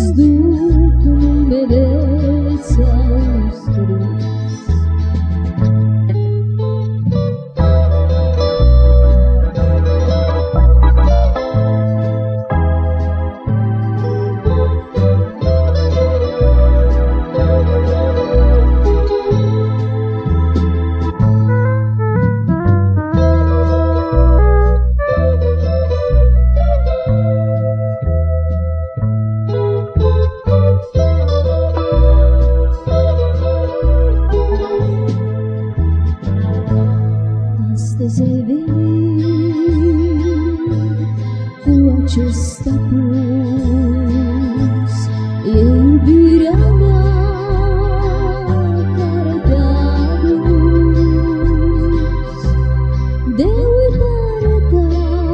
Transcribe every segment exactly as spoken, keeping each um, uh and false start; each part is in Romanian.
văzduh numele ți-au scris. Astăzi ai venit cu acest apus, e iubirea mea care te-a dus. De uitarea ta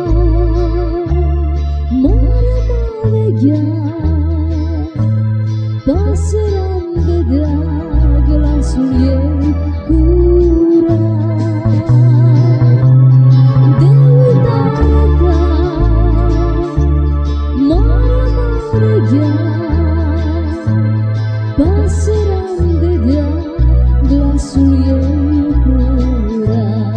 moare m-a vegheat, pasărea-mi vedea glasul ei curat. Pasărea-mi vedea glasul ei curat.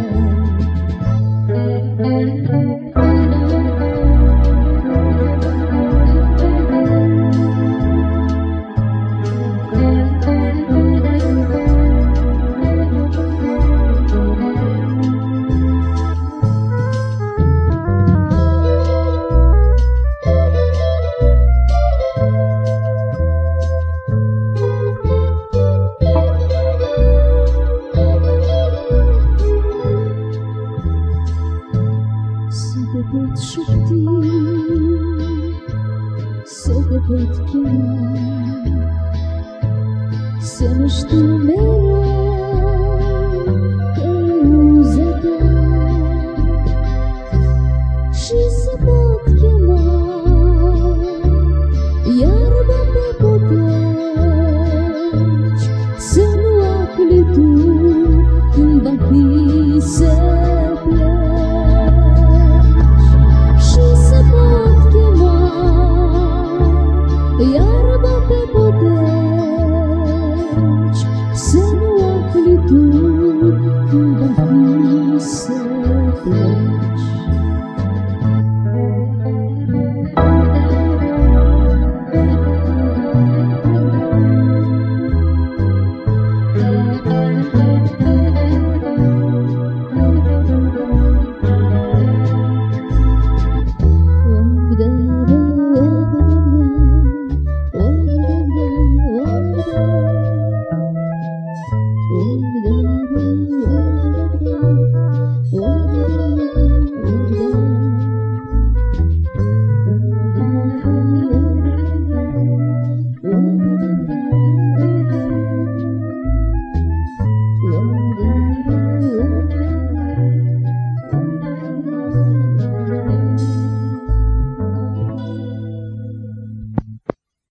Să te pot șopti, să te pot chema, să nu știu mereu călăuza ta, și să pot chema iarba pe poteci, să nu afli tu când va fi să pleci. Yeah.